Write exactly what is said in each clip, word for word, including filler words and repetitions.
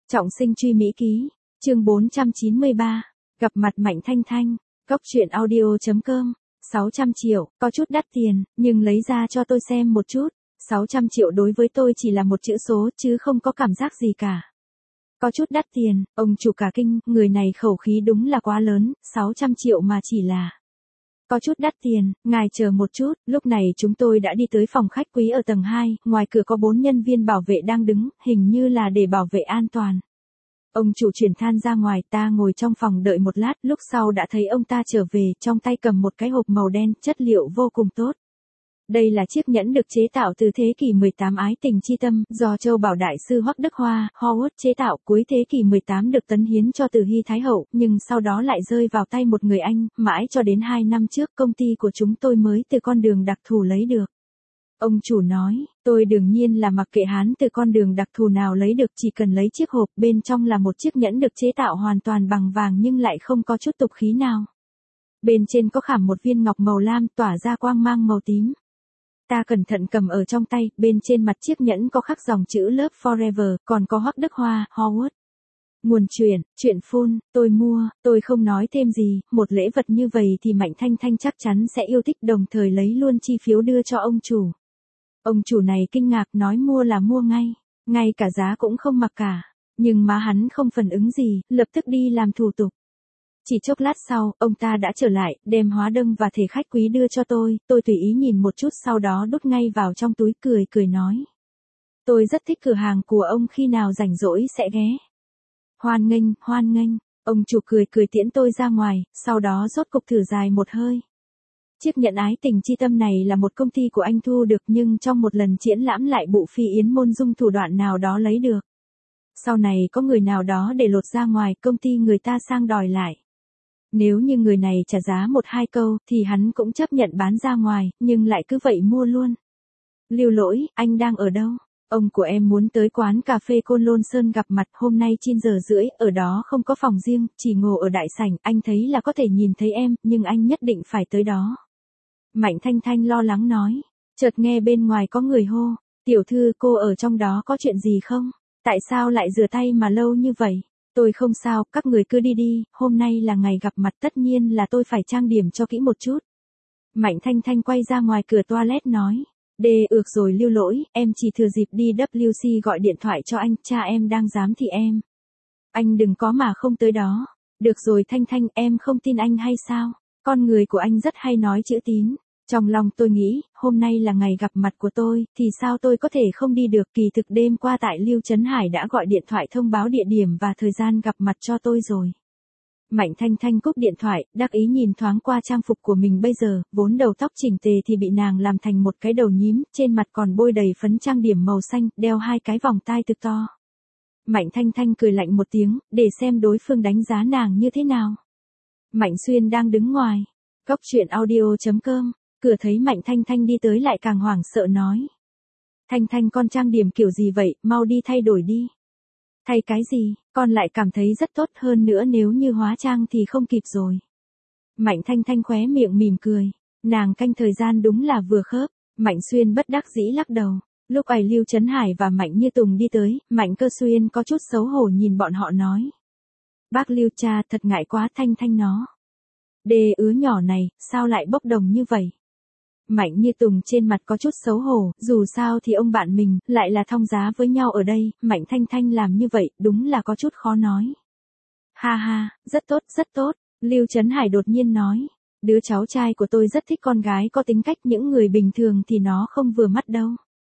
Trọng sinh truy Mỹ ký, chương bốn trăm chín mươi ba, gặp mặt Mạnh Thanh Thanh, Cóc truyện audio chấm com, sáu trăm triệu, có chút đắt tiền, nhưng lấy ra cho tôi xem một chút, sáu trăm triệu đối với tôi chỉ là một chữ số chứ không có cảm giác gì cả. Có chút đắt tiền, ông chủ cả kinh, người này khẩu khí đúng là quá lớn, sáu trăm triệu mà chỉ là. Có chút đắt tiền, ngài chờ một chút, lúc này chúng tôi đã đi tới phòng khách quý ở tầng hai, ngoài cửa có bốn nhân viên bảo vệ đang đứng, hình như là để bảo vệ an toàn. Ông chủ chuyển than ra ngoài, ta ngồi trong phòng đợi một lát, lúc sau đã thấy ông ta trở về, trong tay cầm một cái hộp màu đen, chất liệu vô cùng tốt. Đây là chiếc nhẫn được chế tạo từ thế kỷ mười tám ái tình chi tâm, do Châu Bảo Đại sư Hoắc Đức Hoa, Howard chế tạo, cuối thế kỷ mười tám được tấn hiến cho Từ Hy Thái Hậu, nhưng sau đó lại rơi vào tay một người Anh, mãi cho đến hai năm trước công ty của chúng tôi mới từ con đường đặc thù lấy được. Ông chủ nói, tôi đương nhiên là mặc kệ hắn từ con đường đặc thù nào lấy được, chỉ cần lấy chiếc hộp, bên trong là một chiếc nhẫn được chế tạo hoàn toàn bằng vàng nhưng lại không có chút tục khí nào. Bên trên có khảm một viên ngọc màu lam tỏa ra quang mang màu tím. Ta cẩn thận cầm ở trong tay, bên trên mặt chiếc nhẫn có khắc dòng chữ Love Forever, còn có Hoắc Đức Hoa, Howard. Nguồn chuyện, chuyện phun, tôi mua, tôi không nói thêm gì, một lễ vật như vậy thì Mạnh Thanh Thanh chắc chắn sẽ yêu thích, đồng thời lấy luôn chi phiếu đưa cho ông chủ. Ông chủ này kinh ngạc nói mua là mua ngay, ngay cả giá cũng không mặc cả, nhưng má hắn không phản ứng gì, lập tức đi làm thủ tục. Chỉ chốc lát sau, ông ta đã trở lại, đem hóa đơn và thẻ khách quý đưa cho tôi, tôi tùy ý nhìn một chút sau đó đút ngay vào trong túi, cười cười nói. Tôi rất thích cửa hàng của ông, khi nào rảnh rỗi sẽ ghé. Hoan nghênh, hoan nghênh, ông chủ cười cười tiễn tôi ra ngoài, sau đó rốt cục thử dài một hơi. Chiếc nhẫn ái tình chi tâm này là một công ty của anh thu được nhưng trong một lần triển lãm lại bụ phi yến môn dung thủ đoạn nào đó lấy được. Sau này có người nào đó để lột ra ngoài, công ty người ta sang đòi lại. Nếu như người này trả giá một hai câu thì hắn cũng chấp nhận bán ra ngoài, nhưng lại cứ vậy mua luôn. Lưu Lỗi, anh đang ở đâu? Ông của em muốn tới quán cà phê Côn Lôn Sơn gặp mặt, hôm nay chín giờ rưỡi, ở đó không có phòng riêng, chỉ ngồi ở đại sảnh, anh thấy là có thể nhìn thấy em, nhưng anh nhất định phải tới đó. Mạnh Thanh Thanh lo lắng nói, chợt nghe bên ngoài có người hô, tiểu thư cô ở trong đó có chuyện gì không? Tại sao lại rửa tay mà lâu như vậy? Tôi không sao, các người cứ đi đi, hôm nay là ngày gặp mặt, tất nhiên là tôi phải trang điểm cho kỹ một chút. Mạnh Thanh Thanh quay ra ngoài cửa toilet nói, đê ược rồi Lưu Lỗi, em chỉ thừa dịp đi W C gọi điện thoại cho anh, cha em đang giám thị em. Anh đừng có mà không tới đó. Được rồi Thanh Thanh, em không tin anh hay sao? Con người của anh rất hay nói chữ tín. Trong lòng tôi nghĩ, hôm nay là ngày gặp mặt của tôi, thì sao tôi có thể không đi được, kỳ thực đêm qua tại Lưu Trấn Hải đã gọi điện thoại thông báo địa điểm và thời gian gặp mặt cho tôi rồi. Mạnh Thanh Thanh cúp điện thoại, đắc ý nhìn thoáng qua trang phục của mình bây giờ, vốn đầu tóc chỉnh tề thì bị nàng làm thành một cái đầu nhím, trên mặt còn bôi đầy phấn trang điểm màu xanh, đeo hai cái vòng tai thực to. Mạnh Thanh Thanh cười lạnh một tiếng, để xem đối phương đánh giá nàng như thế nào. Mạnh Xuyên đang đứng ngoài. Cóc truyện audio chấm com. Cửa thấy Mạnh Thanh Thanh đi tới lại càng hoảng sợ nói. Thanh Thanh con trang điểm kiểu gì vậy, mau đi thay đổi đi. Thay cái gì, con lại cảm thấy rất tốt, hơn nữa nếu như hóa trang thì không kịp rồi. Mạnh Thanh Thanh khóe miệng mỉm cười, nàng canh thời gian đúng là vừa khớp. Mạnh Xuyên bất đắc dĩ lắc đầu. Lúc ấy Lưu Trấn Hải và Mạnh Như Tùng đi tới, Mạnh Cơ Xuyên có chút xấu hổ nhìn bọn họ nói. Bác Lưu cha, thật ngại quá, Thanh Thanh nó. Đê ứa nhỏ này, sao lại bốc đồng như vậy? Mạnh Như Tùng trên mặt có chút xấu hổ, dù sao thì ông bạn mình, lại là thông giá với nhau ở đây, Mạnh Thanh Thanh làm như vậy, đúng là có chút khó nói. Ha ha, rất tốt, rất tốt, Lưu Trấn Hải đột nhiên nói, đứa cháu trai của tôi rất thích con gái có tính cách, những người bình thường thì nó không vừa mắt đâu.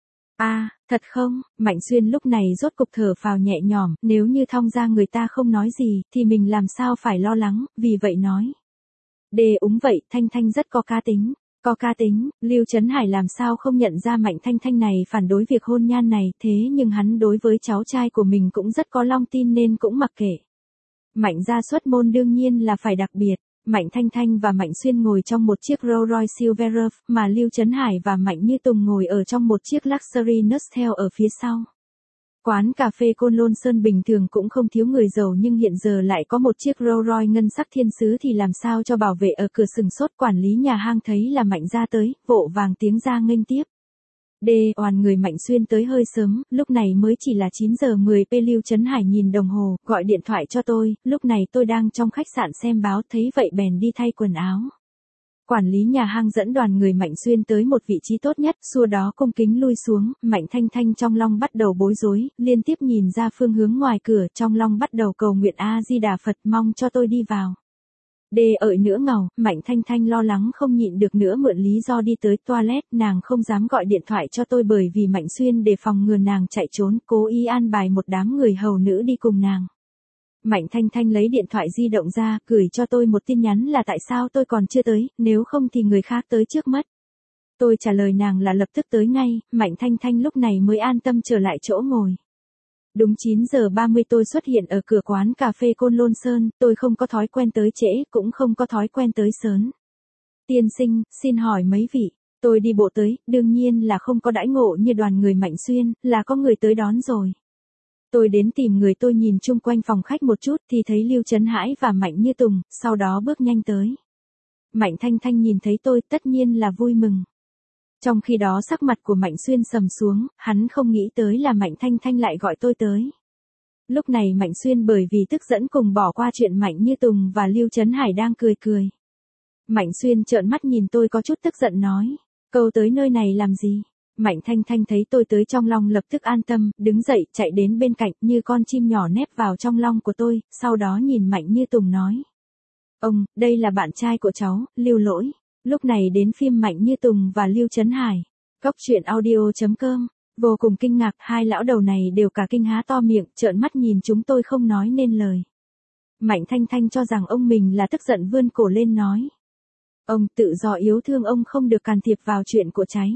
À, thật không? Mạnh Xuyên lúc này rốt cục thở phào nhẹ nhõm, nếu như thông ra người ta không nói gì, thì mình làm sao phải lo lắng, vì vậy nói. Đê úng vậy, Thanh Thanh rất có cá tính. Có cá tính, Lưu Trấn Hải làm sao không nhận ra Mạnh Thanh Thanh này phản đối việc hôn nhân này, thế nhưng hắn đối với cháu trai của mình cũng rất có lòng tin nên cũng mặc kệ. Mạnh gia xuất môn đương nhiên là phải đặc biệt, Mạnh Thanh Thanh và Mạnh Xuyên ngồi trong một chiếc Rolls Royce Silver, mà Lưu Trấn Hải và Mạnh Như Tùng ngồi ở trong một chiếc Luxury Nustel ở phía sau. Quán cà phê Côn Lôn Sơn bình thường cũng không thiếu người giàu nhưng hiện giờ lại có một chiếc Rolls Royce ngân sắc thiên sứ thì làm sao cho bảo vệ ở cửa sừng sốt. Quản lý nhà hang thấy là Mạnh ra tới, vội vàng tiếng ra nghênh tiếp. D. Oàn người Mạnh Xuyên tới hơi sớm, lúc này mới chỉ là chín giờ mười phút. Lưu Trấn Hải nhìn đồng hồ, gọi điện thoại cho tôi, lúc này tôi đang trong khách sạn xem báo, thấy vậy bèn đi thay quần áo. Quản lý nhà hang dẫn đoàn người Mạnh Xuyên tới một vị trí tốt nhất, xua đó cung kính lui xuống, Mạnh Thanh Thanh trong lòng bắt đầu bối rối, liên tiếp nhìn ra phương hướng ngoài cửa, trong lòng bắt đầu cầu nguyện A-di-đà Phật mong cho tôi đi vào. D. Ợi nữa ngầu, Mạnh Thanh Thanh lo lắng không nhịn được nữa mượn lý do đi tới toilet, nàng không dám gọi điện thoại cho tôi bởi vì Mạnh Xuyên đề phòng ngừa nàng chạy trốn, cố ý an bài một đám người hầu nữ đi cùng nàng. Mạnh Thanh Thanh lấy điện thoại di động ra, gửi cho tôi một tin nhắn là tại sao tôi còn chưa tới, nếu không thì người khác tới trước mất. Tôi trả lời nàng là lập tức tới ngay, Mạnh Thanh Thanh lúc này mới an tâm trở lại chỗ ngồi. Đúng chín giờ ba mươi tôi xuất hiện ở cửa quán cà phê Côn Lôn Sơn, tôi không có thói quen tới trễ, cũng không có thói quen tới sớm. Tiên sinh, xin hỏi mấy vị, tôi đi bộ tới, đương nhiên là không có đãi ngộ như đoàn người Mạnh Xuyên, là có người tới đón rồi. Tôi đến tìm người, tôi nhìn chung quanh phòng khách một chút thì thấy Lưu Trấn Hải và Mạnh Như Tùng, sau đó bước nhanh tới. Mạnh Thanh Thanh nhìn thấy tôi tất nhiên là vui mừng. Trong khi đó sắc mặt của Mạnh Xuyên sầm xuống, hắn không nghĩ tới là Mạnh Thanh Thanh lại gọi tôi tới. Lúc này Mạnh Xuyên bởi vì tức giận cùng bỏ qua chuyện Mạnh Như Tùng và Lưu Trấn Hải đang cười cười. Mạnh Xuyên trợn mắt nhìn tôi có chút tức giận nói, câu tới nơi này làm gì? Mạnh Thanh Thanh thấy tôi tới trong lòng lập tức an tâm, đứng dậy, chạy đến bên cạnh như con chim nhỏ nép vào trong lòng của tôi, sau đó nhìn Mạnh Như Tùng nói. Ông, đây là bạn trai của cháu, Lưu Lỗi. Lúc này đến phim Mạnh Như Tùng và Lưu Trấn Hải. Cóc truyện audio chấm com. Vô cùng kinh ngạc, hai lão đầu này đều cả kinh há to miệng, trợn mắt nhìn chúng tôi không nói nên lời. Mạnh Thanh Thanh cho rằng ông mình là tức giận vươn cổ lên nói. Ông tự do yêu thương, ông không được can thiệp vào chuyện của cháy.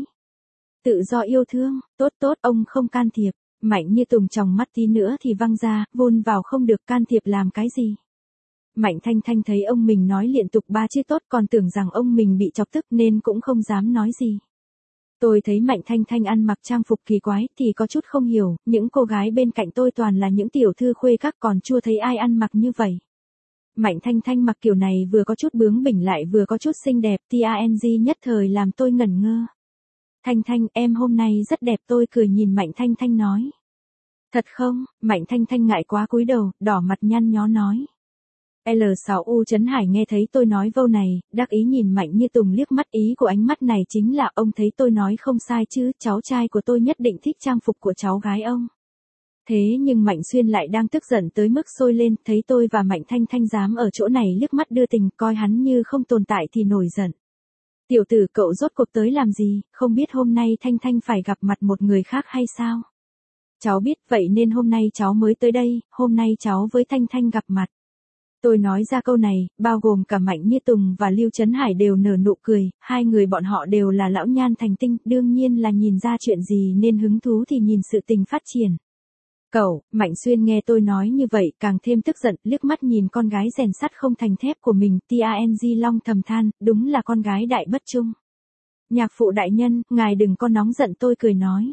Tự do yêu thương, tốt tốt, ông không can thiệp. Mạnh Như Tùng tròng mắt tí nữa thì văng ra, vun vào không được can thiệp làm cái gì. Mạnh Thanh Thanh thấy ông mình nói liên tục ba chữ tốt còn tưởng rằng ông mình bị chọc tức nên cũng không dám nói gì. Tôi thấy Mạnh Thanh Thanh ăn mặc trang phục kỳ quái thì có chút không hiểu, những cô gái bên cạnh tôi toàn là những tiểu thư khuê các còn chưa thấy ai ăn mặc như vậy. Mạnh Thanh Thanh mặc kiểu này vừa có chút bướng bỉnh lại vừa có chút xinh đẹp, tang nhất thời làm tôi ngẩn ngơ. Thanh Thanh, em hôm nay rất đẹp, tôi cười nhìn Mạnh Thanh Thanh nói. Thật không? Mạnh Thanh Thanh ngại quá cúi đầu, đỏ mặt nhăn nhó nói. L sáu U Trấn Hải nghe thấy tôi nói câu này, đắc ý nhìn Mạnh Như Tùng liếc mắt, ý của ánh mắt này chính là ông thấy tôi nói không sai chứ, cháu trai của tôi nhất định thích trang phục của cháu gái ông. Thế nhưng Mạnh Xuyên lại đang tức giận tới mức sôi lên, thấy tôi và Mạnh Thanh Thanh dám ở chỗ này liếc mắt đưa tình, coi hắn như không tồn tại thì nổi giận. Tiểu tử, cậu rốt cuộc tới làm gì, không biết hôm nay Thanh Thanh phải gặp mặt một người khác hay sao? Cháu biết, vậy nên hôm nay cháu mới tới đây, hôm nay cháu với Thanh Thanh gặp mặt. Tôi nói ra câu này, bao gồm cả Mạnh Như Tùng và Lưu Trấn Hải đều nở nụ cười, hai người bọn họ đều là lão nhan thành tinh, đương nhiên là nhìn ra chuyện gì nên hứng thú thì nhìn sự tình phát triển. Cậu, Mạnh Xuyên nghe tôi nói như vậy càng thêm tức giận, liếc mắt nhìn con gái rèn sắt không thành thép của mình, tang long thầm than, đúng là con gái đại bất trung. Nhạc phụ đại nhân, ngài đừng có nóng giận, tôi cười nói.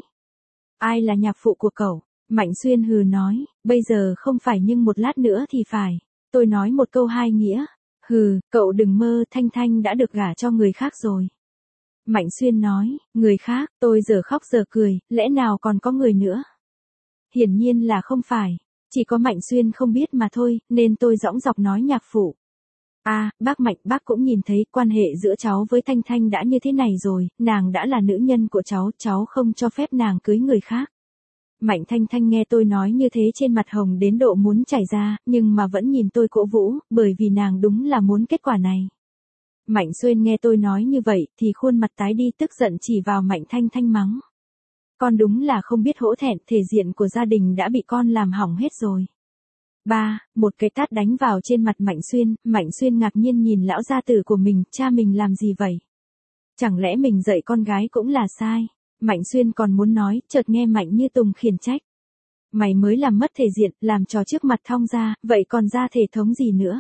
Ai là nhạc phụ của cậu? Mạnh Xuyên hừ nói, bây giờ không phải nhưng một lát nữa thì phải. Tôi nói một câu hai nghĩa. Hừ, cậu đừng mơ, Thanh Thanh đã được gả cho người khác rồi. Mạnh Xuyên nói, người khác, tôi giờ khóc giờ cười, lẽ nào còn có người nữa? Hiển nhiên là không phải, chỉ có Mạnh Xuyên không biết mà thôi, nên tôi dõng dọc nói nhạc phụ. À, bác Mạnh, bác cũng nhìn thấy quan hệ giữa cháu với Thanh Thanh đã như thế này rồi, nàng đã là nữ nhân của cháu, cháu không cho phép nàng cưới người khác. Mạnh Thanh Thanh nghe tôi nói như thế trên mặt hồng đến độ muốn chảy ra, nhưng mà vẫn nhìn tôi cổ vũ, bởi vì nàng đúng là muốn kết quả này. Mạnh Xuyên nghe tôi nói như vậy thì khuôn mặt tái đi, tức giận chỉ vào Mạnh Thanh Thanh mắng. Con đúng là không biết hổ thẹn, thể diện của gia đình đã bị con làm hỏng hết rồi. Ba, một cái tát đánh vào trên mặt Mạnh Xuyên, Mạnh Xuyên ngạc nhiên nhìn lão gia tử của mình, cha mình làm gì vậy? Chẳng lẽ mình dạy con gái cũng là sai? Mạnh Xuyên còn muốn nói, chợt nghe Mạnh Như Tùng khiển trách. Mày mới làm mất thể diện, làm trò trước mặt Thong gia, vậy còn ra thể thống gì nữa?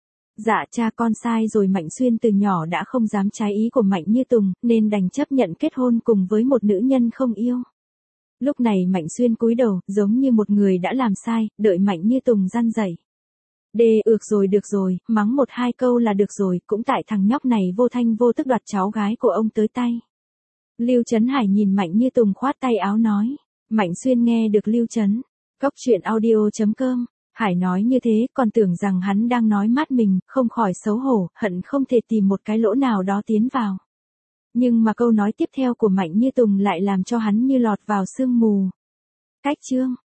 Dạ cha con sai rồi. Mạnh Xuyên từ nhỏ đã không dám trái ý của Mạnh Như Tùng, nên đành chấp nhận kết hôn cùng với một nữ nhân không yêu. Lúc này Mạnh Xuyên cúi đầu, giống như một người đã làm sai, đợi Mạnh Như Tùng răn dạy. Đê, ược rồi được rồi, mắng một hai câu là được rồi, cũng tại thằng nhóc này vô thanh vô tức đoạt cháu gái của ông tới tay. Lưu Trấn Hải nhìn Mạnh Như Tùng khoát tay áo nói. Mạnh Xuyên nghe được Lưu Trấn. Cốc truyện audio.com. Hải nói như thế, còn tưởng rằng hắn đang nói mát mình, không khỏi xấu hổ, hận không thể tìm một cái lỗ nào đó tiến vào. Nhưng mà câu nói tiếp theo của Mạnh Như Tùng lại làm cho hắn như lọt vào sương mù. Cách chương.